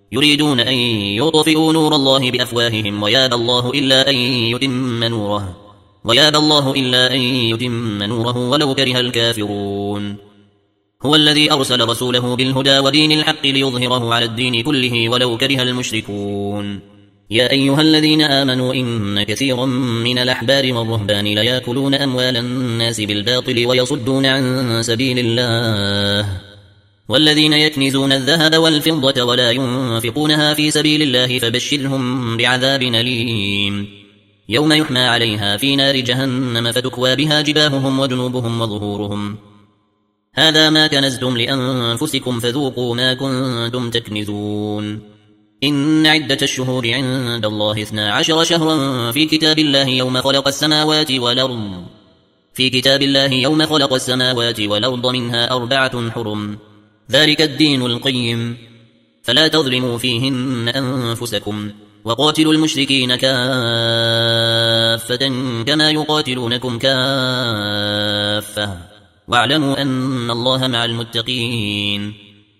يريدون أن يطفئوا نور الله بأفواههم ويابى الله إلا أن يتم نوره ولو كره الكافرون. هو الذي أرسل رسوله بالهدى ودين الحق ليظهره على الدين كله ولو كره المشركون. يا أيها الذين آمنوا إن كثيرا من الأحبار والرهبان ليأكلون أموال الناس بالباطل ويصدون عن سبيل الله، والذين يكنزون الذهب والفضة ولا ينفقونها في سبيل الله فبشرهم بعذاب أليم، يوم يحمى عليها في نار جهنم فتكوى بها جباههم وجنوبهم وظهورهم، هذا ما كنزتم لأنفسكم فذوقوا ما كنتم تكنزون. إن عدة الشهور عند الله 12 شهرا في كتاب الله يوم خلق السماوات والأرض منها 4 حرم، ذلك الدين القيم، فلا تظلموا فيهن أنفسكم، وقاتلوا المشركين كافة كما يقاتلونكم كافة، واعلموا أن الله مع المتقين.